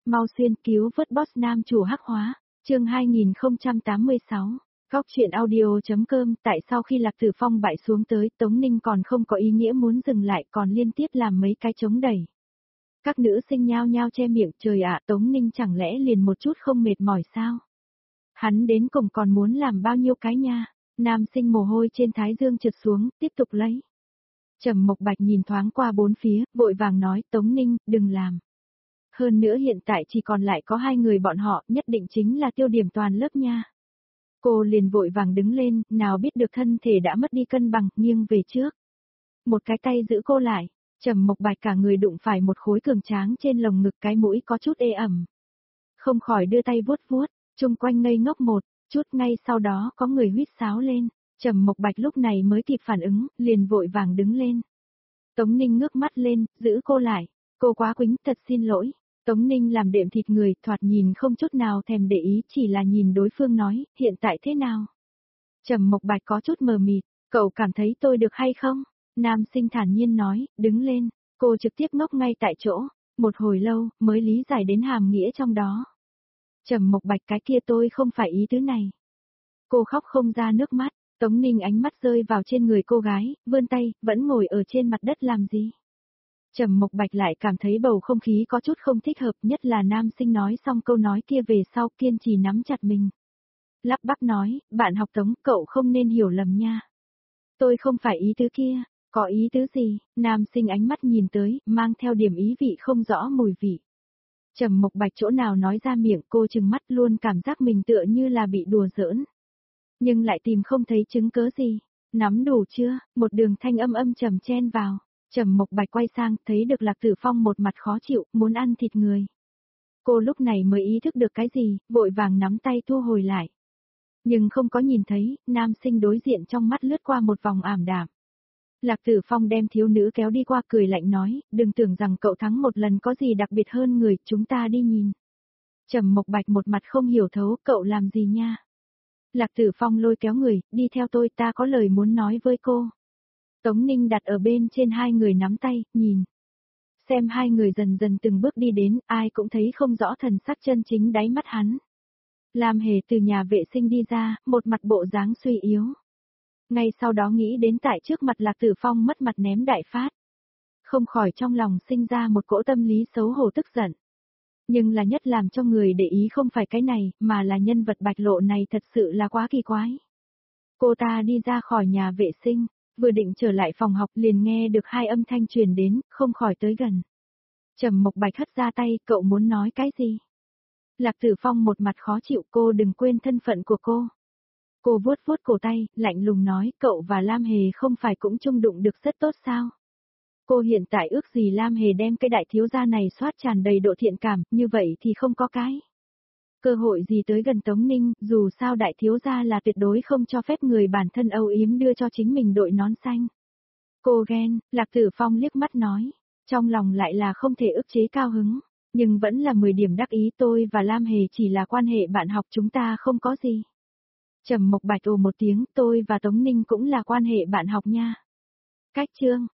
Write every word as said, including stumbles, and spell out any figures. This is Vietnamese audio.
mau xuyên cứu vớt boss nam chủ hắc hóa, chương hai nghìn không trăm tám mươi sáu. Góc truyện audio.com. Tại sau khi Lạc Tử Phong bại xuống tới, Tống Ninh còn không có ý nghĩa muốn dừng lại, còn liên tiếp làm mấy cái chống đẩy. Các nữ sinh nhao nhao che miệng, trời ạ, Tống Ninh chẳng lẽ liền một chút không mệt mỏi sao? Hắn đến cùng còn muốn làm bao nhiêu cái nha? Nam sinh mồ hôi trên thái dương trượt xuống, tiếp tục lấy. Trầm Mộc Bạch nhìn thoáng qua bốn phía, vội vàng nói, Tống Ninh, đừng làm. Hơn nữa hiện tại chỉ còn lại có hai người bọn họ, nhất định chính là tiêu điểm toàn lớp nha. Cô liền vội vàng đứng lên, nào biết được thân thể đã mất đi cân bằng, nghiêng về trước. Một cái tay giữ cô lại, Trầm Mộc Bạch cả người đụng phải một khối cường tráng trên lồng ngực, cái mũi có chút ê ẩm. Không khỏi đưa tay vuốt vuốt, chung quanh ngây ngốc một chút, ngay sau đó có người huýt sáo lên. Trầm Mộc Bạch lúc này mới kịp phản ứng, liền vội vàng đứng lên. Tống Ninh ngước mắt lên, giữ cô lại. Cô quá quýnh, thật xin lỗi. Tống Ninh làm đệm thịt người, thoạt nhìn không chút nào thèm để ý, chỉ là nhìn đối phương nói, hiện tại thế nào? Trầm Mộc Bạch có chút mờ mịt, cậu cảm thấy tôi được hay không? Nam sinh thản nhiên nói, đứng lên. Cô trực tiếp ngốc ngay tại chỗ, một hồi lâu, mới lý giải đến hàm nghĩa trong đó. Trầm Mộc Bạch, cái kia tôi không phải ý tứ này. Cô khóc không ra nước mắt. Tống Ninh ánh mắt rơi vào trên người cô gái, vươn tay, vẫn ngồi ở trên mặt đất làm gì? Trầm Mộc Bạch lại cảm thấy bầu không khí có chút không thích hợp, nhất là nam sinh nói xong câu nói kia về sau kiên trì nắm chặt mình. Lắp bắp nói, bạn học Tống, cậu không nên hiểu lầm nha. Tôi không phải ý tứ kia, có ý tứ gì? Nam sinh ánh mắt nhìn tới, mang theo điểm ý vị không rõ mùi vị. Trầm Mộc Bạch chỗ nào nói ra miệng, cô trừng mắt luôn cảm giác mình tựa như là bị đùa giỡn. Nhưng lại tìm không thấy chứng cớ gì. Nắm đủ chưa? Một đường thanh âm âm trầm chen vào. Trầm Mộc Bạch quay sang, thấy được Lạc Tử Phong một mặt khó chịu, muốn ăn thịt người. Cô lúc này mới ý thức được cái gì, vội vàng nắm tay thu hồi lại. Nhưng không có nhìn thấy, nam sinh đối diện trong mắt lướt qua một vòng ảm đạm. Lạc Tử Phong đem thiếu nữ kéo đi qua, cười lạnh nói, đừng tưởng rằng cậu thắng một lần có gì đặc biệt hơn người, chúng ta đi nhìn. Trầm Mộc Bạch một mặt không hiểu thấu, cậu làm gì nha? Lạc Tử Phong lôi kéo người, đi theo tôi, ta có lời muốn nói với cô. Tống Ninh đặt ở bên trên hai người nắm tay, nhìn. Xem hai người dần dần từng bước đi đến, ai cũng thấy không rõ thần sắc chân chính đáy mắt hắn. Lam Hề từ nhà vệ sinh đi ra, một mặt bộ dáng suy yếu. Ngay sau đó nghĩ đến tại trước mặt Lạc Tử Phong mất mặt ném đại phát. Không khỏi trong lòng sinh ra một cỗ tâm lý xấu hổ tức giận. Nhưng là nhất làm cho người để ý không phải cái này, mà là nhân vật Bạch Lộ này thật sự là quá kỳ quái. Cô ta đi ra khỏi nhà vệ sinh, vừa định trở lại phòng học liền nghe được hai âm thanh truyền đến, không khỏi tới gần. Trầm Mộc Bạch hất ra tay, cậu muốn nói cái gì? Lạc Tử Phong một mặt khó chịu, cô đừng quên thân phận của cô. Cô vuốt vuốt cổ tay, lạnh lùng nói, cậu và Lam Hề không phải cũng chung đụng được rất tốt sao? Cô hiện tại ước gì Lam Hề đem cái đại thiếu gia này soát tràn đầy độ thiện cảm, như vậy thì không có cái cơ hội gì tới gần Tống Ninh, dù sao đại thiếu gia là tuyệt đối không cho phép người bản thân âu yếm đưa cho chính mình đội nón xanh. Cô ghen, Lạc Tử Phong liếc mắt nói, trong lòng lại là không thể ức chế cao hứng, nhưng vẫn là mười điểm đắc ý, tôi và Lam Hề chỉ là quan hệ bạn học, chúng ta không có gì. Trầm Mộc Bạch ồ một tiếng, tôi và Tống Ninh cũng là quan hệ bạn học nha. Cách chương